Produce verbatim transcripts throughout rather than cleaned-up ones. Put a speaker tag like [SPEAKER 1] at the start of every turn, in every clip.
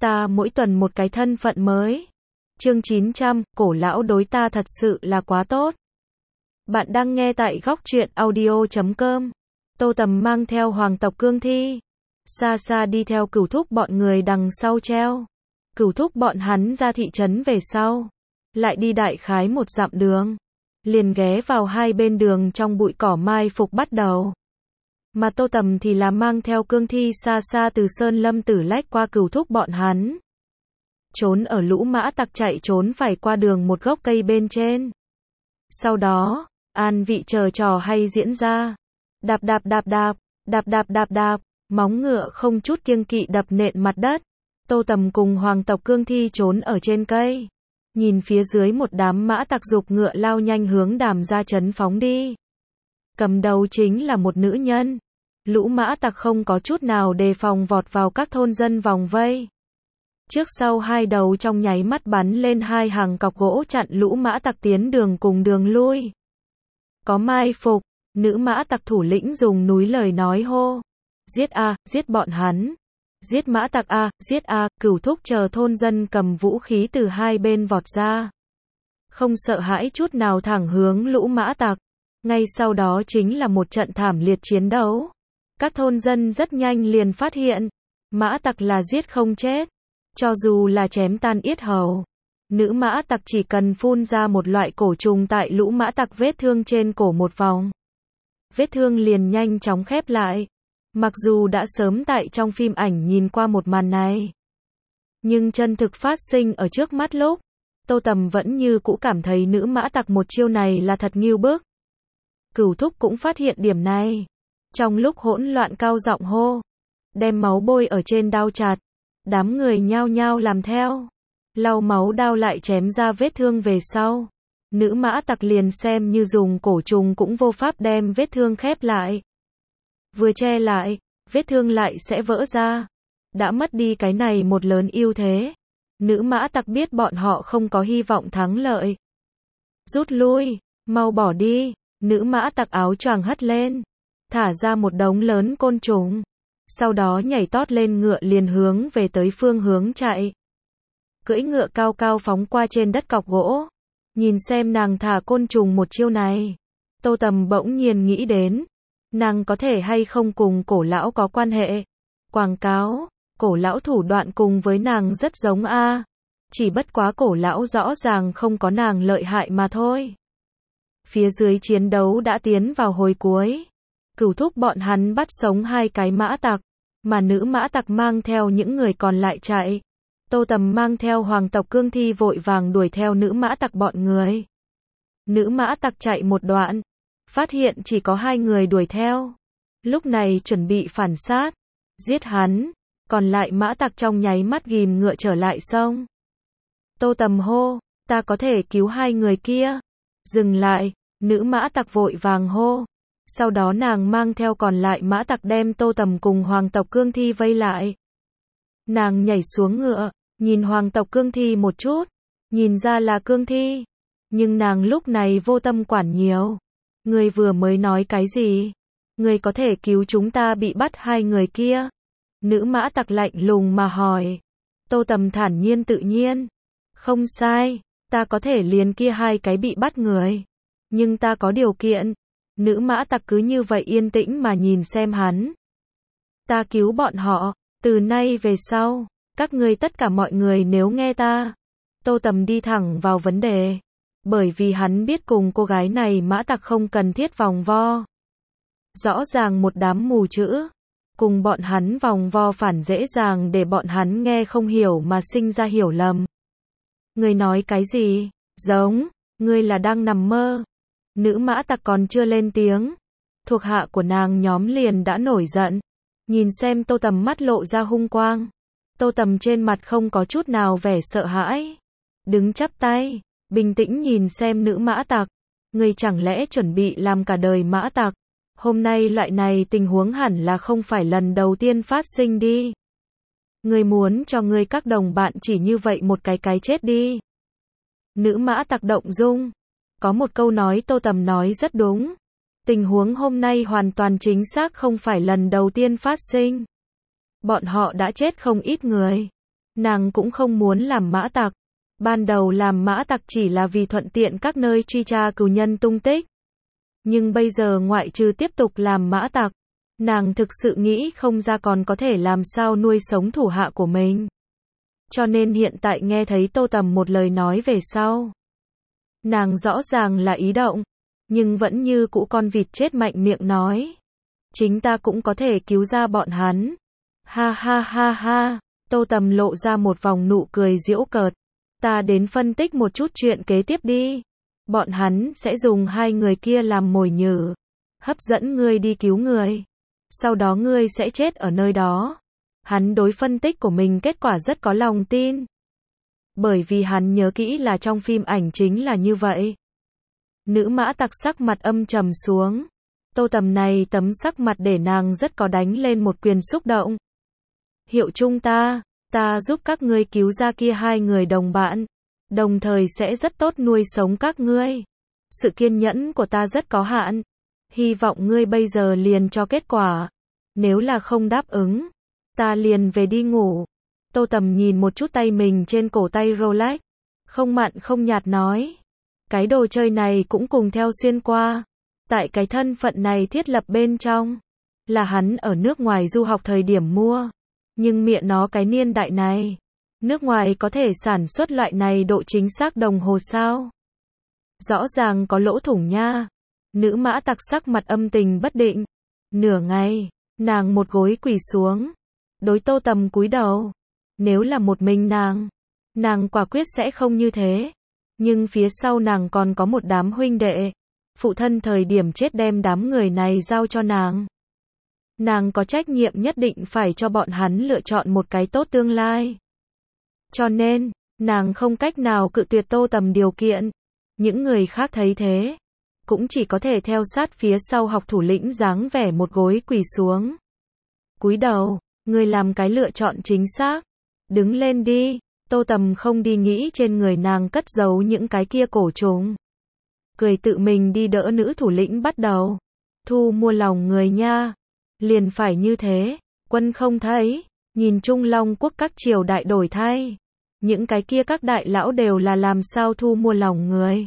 [SPEAKER 1] ta mỗi tuần một cái thân phận mới. Chương chín trăm, cổ lão đối ta thật sự là quá tốt. Bạn đang nghe tại góc truyện audio chấm com. Tô Tầm mang theo hoàng tộc Cương Thi, xa xa đi theo Cửu Thúc bọn người đằng sau treo. Cửu Thúc bọn hắn ra thị trấn về sau, lại đi đại khái một dặm đường, liền ghé vào hai bên đường trong bụi cỏ mai phục bắt đầu. Mà Tô Tầm thì là mang theo Cương Thi xa xa từ Sơn Lâm Tử lách qua Cửu Thúc bọn hắn, trốn ở lũ mã tặc chạy trốn phải qua đường một gốc cây bên trên. Sau đó, an vị chờ trò hay diễn ra. Đạp đạp đạp đạp, đạp đạp đạp đạp, móng ngựa không chút kiêng kỵ đập nện mặt đất. Tô Tầm cùng hoàng tộc Cương Thi trốn ở trên cây, nhìn phía dưới một đám mã tặc giục ngựa lao nhanh hướng Đàm gia trấn phóng đi. Cầm đầu chính là một nữ nhân. Lũ mã tặc không có chút nào đề phòng vọt vào các thôn dân vòng vây. Trước sau hai đầu trong nháy mắt bắn lên hai hàng cọc gỗ chặn lũ mã tặc tiến đường cùng đường lui. Có mai phục, nữ mã tặc thủ lĩnh dùng núi lời nói hô. Giết a, giết bọn hắn. Giết mã tặc a, giết a, Cửu Thúc chờ thôn dân cầm vũ khí từ hai bên vọt ra. Không sợ hãi chút nào thẳng hướng lũ mã tặc. Ngay sau đó chính là một trận thảm liệt chiến đấu. Các thôn dân rất nhanh liền phát hiện, mã tặc là giết không chết. Cho dù là chém tan yết hầu, nữ mã tặc chỉ cần phun ra một loại cổ trùng tại lũ mã tặc vết thương trên cổ một vòng, vết thương liền nhanh chóng khép lại. Mặc dù đã sớm tại trong phim ảnh nhìn qua một màn này, nhưng chân thực phát sinh ở trước mắt lúc, Tô Tầm vẫn như cũ cảm thấy nữ mã tặc một chiêu này là thật ngưu bức. Cửu Thúc cũng phát hiện điểm này. Trong lúc hỗn loạn cao giọng hô, đem máu bôi ở trên đao chặt. Đám người nhao nhao làm theo, lau máu đao lại chém ra vết thương về sau. Nữ mã tặc liền xem như dùng cổ trùng cũng vô pháp đem vết thương khép lại. Vừa che lại, vết thương lại sẽ vỡ ra. Đã mất đi cái này một lớn ưu thế. Nữ mã tặc biết bọn họ không có hy vọng thắng lợi. Rút lui, mau bỏ đi. Nữ mã tặc áo choàng hất lên, thả ra một đống lớn côn trùng. Sau đó nhảy tót lên ngựa liền hướng về tới phương hướng chạy. Cưỡi ngựa cao cao phóng qua trên đất cọc gỗ. Nhìn xem nàng thả côn trùng một chiêu này, Tô Tầm bỗng nhiên nghĩ đến, nàng có thể hay không cùng cổ lão có quan hệ. Quảng cáo, cổ lão thủ đoạn cùng với nàng rất giống a. Chỉ bất quá cổ lão rõ ràng không có nàng lợi hại mà thôi. Phía dưới chiến đấu đã tiến vào hồi cuối. Cửu Thúc bọn hắn bắt sống hai cái mã tặc, mà nữ mã tặc mang theo những người còn lại chạy. Tô Tầm mang theo hoàng tộc Cương Thi vội vàng đuổi theo nữ mã tặc bọn người. Nữ mã tặc chạy một đoạn, phát hiện chỉ có hai người đuổi theo. Lúc này chuẩn bị phản sát, giết hắn, còn lại mã tặc trong nháy mắt ghim ngựa trở lại sông. Tô Tầm hô, ta có thể cứu hai người kia. Dừng lại, nữ mã tặc vội vàng hô. Sau đó nàng mang theo còn lại mã tặc đem Tô Tầm cùng hoàng tộc Cương Thi vây lại. Nàng nhảy xuống ngựa, nhìn hoàng tộc Cương Thi một chút, nhìn ra là Cương Thi, nhưng nàng lúc này vô tâm quản nhiều. Người vừa mới nói cái gì? Người có thể cứu chúng ta bị bắt hai người kia? Nữ mã tặc lạnh lùng mà hỏi. Tô Tầm thản nhiên tự nhiên. Không sai, ta có thể liền kia hai cái bị bắt người. Nhưng ta có điều kiện. Nữ mã tặc cứ như vậy yên tĩnh mà nhìn xem hắn. Ta cứu bọn họ, từ nay về sau, các ngươi tất cả mọi người nếu nghe ta. Tô Tầm đi thẳng vào vấn đề, bởi vì hắn biết cùng cô gái này mã tặc không cần thiết vòng vo. Rõ ràng một đám mù chữ, cùng bọn hắn vòng vo phản dễ dàng để bọn hắn nghe không hiểu mà sinh ra hiểu lầm. Ngươi nói cái gì? Giống, ngươi là đang nằm mơ. Nữ mã tặc còn chưa lên tiếng, thuộc hạ của nàng nhóm liền đã nổi giận. Nhìn xem Tô Tầm mắt lộ ra hung quang. Tô Tầm trên mặt không có chút nào vẻ sợ hãi, đứng chắp tay, bình tĩnh nhìn xem nữ mã tặc. Ngươi chẳng lẽ chuẩn bị làm cả đời mã tặc? Hôm nay loại này tình huống hẳn là không phải lần đầu tiên phát sinh đi. Ngươi muốn cho ngươi các đồng bạn chỉ như vậy một cái cái chết đi. Nữ mã tặc động dung. Có một câu nói Tô Tầm nói rất đúng. Tình huống hôm nay hoàn toàn chính xác không phải lần đầu tiên phát sinh. Bọn họ đã chết không ít người. Nàng cũng không muốn làm mã tặc. Ban đầu làm mã tặc chỉ là vì thuận tiện các nơi truy tra cừu nhân tung tích. Nhưng bây giờ ngoại trừ tiếp tục làm mã tặc, nàng thực sự nghĩ không ra còn có thể làm sao nuôi sống thủ hạ của mình. Cho nên hiện tại nghe thấy Tô Tầm một lời nói về sau. Nàng rõ ràng là ý động, nhưng vẫn như cũ con vịt chết mạnh miệng nói. Chính ta cũng có thể cứu ra bọn hắn. Ha ha ha ha, Tô Tầm lộ ra một vòng nụ cười giễu cợt. Ta đến phân tích một chút chuyện kế tiếp đi. Bọn hắn sẽ dùng hai người kia làm mồi nhử, hấp dẫn ngươi đi cứu người. Sau đó ngươi sẽ chết ở nơi đó. Hắn đối phân tích của mình kết quả rất có lòng tin. Bởi vì hắn nhớ kỹ là trong phim ảnh chính là như vậy. Nữ mã tặc sắc mặt âm trầm xuống. Tô Tầm này tấm sắc mặt để nàng rất có đánh lên một quyền xúc động. Hiệu chung ta, ta giúp các ngươi cứu ra kia hai người đồng bạn. Đồng thời sẽ rất tốt nuôi sống các ngươi. Sự kiên nhẫn của ta rất có hạn. Hy vọng ngươi bây giờ liền cho kết quả. Nếu là không đáp ứng, ta liền về đi ngủ. Tô Tầm nhìn một chút tay mình trên cổ tay Rolex. Không mặn không nhạt nói. Cái đồ chơi này cũng cùng theo xuyên qua. Tại cái thân phận này thiết lập bên trong. Là hắn ở nước ngoài du học thời điểm mua. Nhưng miệng nó cái niên đại này. Nước ngoài có thể sản xuất loại này độ chính xác đồng hồ sao? Rõ ràng có lỗ thủng nha. Nữ mã tặc sắc mặt âm tình bất định. Nửa ngày, nàng một gối quỳ xuống. Đối Tô Tầm cúi đầu. Nếu là một mình nàng, nàng quả quyết sẽ không như thế. Nhưng phía sau nàng còn có một đám huynh đệ. Phụ thân thời điểm chết đem đám người này giao cho nàng. Nàng có trách nhiệm nhất định phải cho bọn hắn lựa chọn một cái tốt tương lai. Cho nên, nàng không cách nào cự tuyệt Tô Tầm điều kiện. Những người khác thấy thế, cũng chỉ có thể theo sát phía sau học thủ lĩnh dáng vẻ một gối quỳ xuống. Cúi đầu, người làm cái lựa chọn chính xác. Đứng lên đi. Tô Tầm không đi nghĩ trên người nàng cất giấu những cái kia cổ trùng. Cười tự mình đi đỡ nữ thủ lĩnh bắt đầu. Thu mua lòng người nha. Liền phải như thế. Quân không thấy. Nhìn Trung Long quốc các triều đại đổi thay. Những cái kia các đại lão đều là làm sao thu mua lòng người.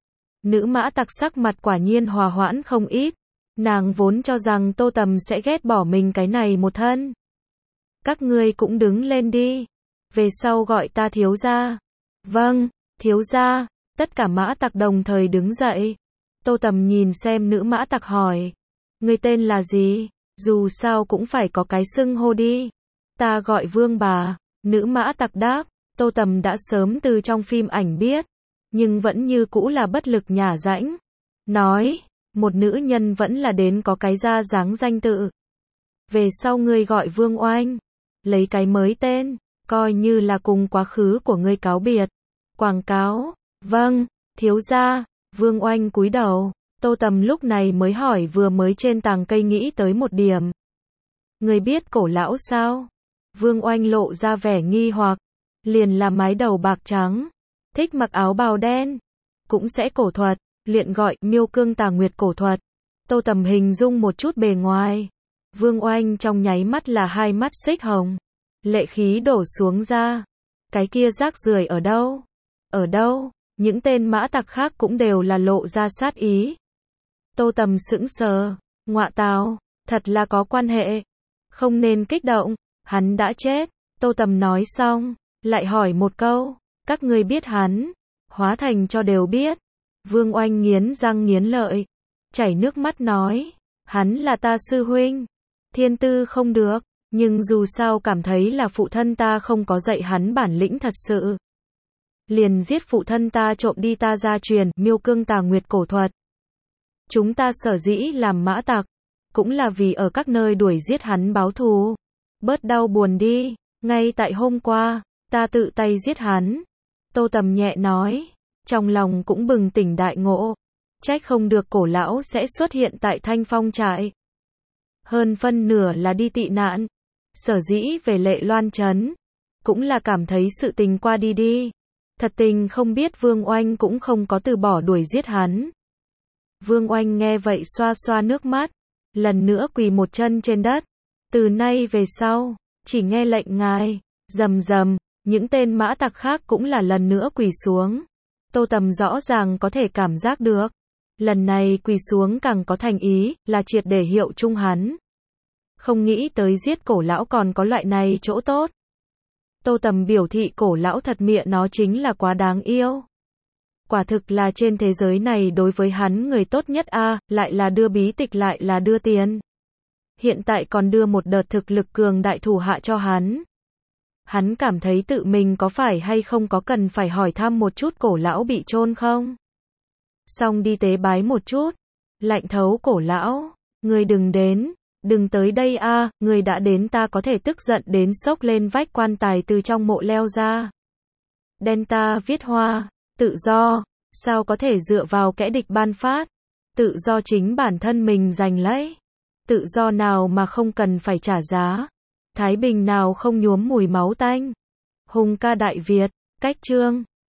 [SPEAKER 1] Nữ mã tặc sắc mặt quả nhiên hòa hoãn không ít. Nàng vốn cho rằng Tô Tầm sẽ ghét bỏ mình cái này một thân. Các ngươi cũng đứng lên đi. Về sau gọi ta thiếu gia. Vâng, thiếu gia. Tất cả mã tặc đồng thời đứng dậy. Tô Tầm nhìn xem nữ mã tặc hỏi. Ngươi tên là gì? Dù sao cũng phải có cái xưng hô đi. Ta gọi Vương bà. Nữ mã tặc đáp. Tô Tầm đã sớm từ trong phim ảnh biết. Nhưng vẫn như cũ là bất lực nhả rãnh. Nói, một nữ nhân vẫn là đến có cái ra dáng danh tự. Về sau ngươi gọi Vương Oanh. Lấy cái mới tên. Coi như là cùng quá khứ của ngươi cáo biệt. Quảng cáo. Vâng, thiếu gia. Vương Oanh cúi đầu. Tô Tầm lúc này mới hỏi vừa mới trên tàng cây nghĩ tới một điểm. Ngươi biết cổ lão sao? Vương Oanh lộ ra vẻ nghi hoặc. Liền là mái đầu bạc trắng. Thích mặc áo bào đen. Cũng sẽ cổ thuật. Luyện gọi miêu cương tà nguyệt cổ thuật. Tô Tầm hình dung một chút bề ngoài. Vương Oanh trong nháy mắt là hai mắt xích hồng. Lệ khí đổ xuống ra. Cái kia rác rưởi ở đâu? Ở đâu? Những tên mã tặc khác cũng đều là lộ ra sát ý. Tô Tầm sững sờ. Ngọa tào, thật là có quan hệ. Không nên kích động, hắn đã chết. Tô Tầm nói xong, lại hỏi một câu. Các ngươi biết hắn? Hóa thành cho đều biết. Vương Oanh nghiến răng nghiến lợi. Chảy nước mắt nói. Hắn là ta sư huynh. Thiên tư không được. Nhưng dù sao cảm thấy là phụ thân ta không có dạy hắn bản lĩnh thật sự. Liền giết phụ thân ta trộm đi ta gia truyền miêu cương tà nguyệt cổ thuật. Chúng ta sở dĩ làm mã tặc. Cũng là vì ở các nơi đuổi giết hắn báo thù. Bớt đau buồn đi. Ngay tại hôm qua, ta tự tay giết hắn. Tô Tầm nhẹ nói. Trong lòng cũng bừng tỉnh đại ngộ. Trách không được cổ lão sẽ xuất hiện tại Thanh Phong trại. Hơn phân nửa là đi tị nạn. Sở dĩ về Lệ Loan trấn. Cũng là cảm thấy sự tình qua đi đi. Thật tình không biết Vương Oanh cũng không có từ bỏ đuổi giết hắn. Vương Oanh nghe vậy xoa xoa nước mắt. Lần nữa quỳ một chân trên đất. Từ nay về sau, chỉ nghe lệnh ngài. Rầm rầm. Những tên mã tặc khác cũng là lần nữa quỳ xuống. Tô Tầm rõ ràng có thể cảm giác được. Lần này quỳ xuống càng có thành ý, là triệt để hiệu chung hắn. Không nghĩ tới giết cổ lão còn có loại này chỗ tốt. Tô Tầm biểu thị cổ lão thật mẹ nó chính là quá đáng yêu. Quả thực là trên thế giới này đối với hắn người tốt nhất a, lại là đưa bí tịch lại là đưa tiền. Hiện tại còn đưa một đợt thực lực cường đại thủ hạ cho hắn. Hắn cảm thấy tự mình có phải hay không có cần phải hỏi thăm một chút cổ lão bị chôn không? Xong đi tế bái một chút. Lạnh thấu cổ lão. Người đừng đến. Đừng tới đây a, à, người đã đến ta có thể tức giận đến xốc lên vách quan tài từ trong mộ leo ra. Delta viết hoa. Tự do. Sao có thể dựa vào kẻ địch ban phát? Tự do chính bản thân mình giành lấy. Tự do nào mà không cần phải trả giá? Thái bình nào không nhuốm mùi máu tanh? Hùng ca Đại Việt. Cách chương